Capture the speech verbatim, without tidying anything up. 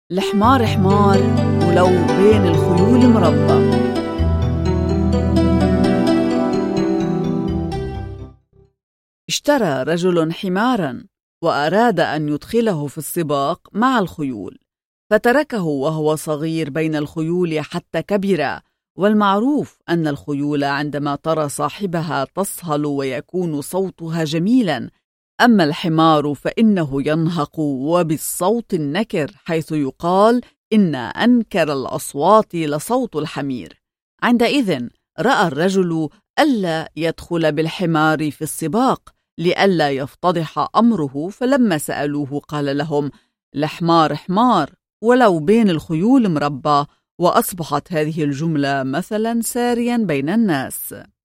الحمار حمار ولو بين الخيول مربى. اشترى رجل حماراً وأراد أن يدخله في السباق مع الخيول، فتركه وهو صغير بين الخيول حتى كبر، والمعروف أن الخيول عندما ترى صاحبها تصهل ويكون صوتها جميلاً، أما الحمار فإنه ينهق وبالصوت النكر، حيث يقال إن أنكر الأصوات لصوت الحمير. عندئذ رأى الرجل ألا يدخل بالحمار في السباق لئلا يفتضح أمره، فلما سألوه قال لهم: الحمار حمار ولو بين الخيول مربى. وأصبحت هذه الجملة مثلا ساريا بين الناس.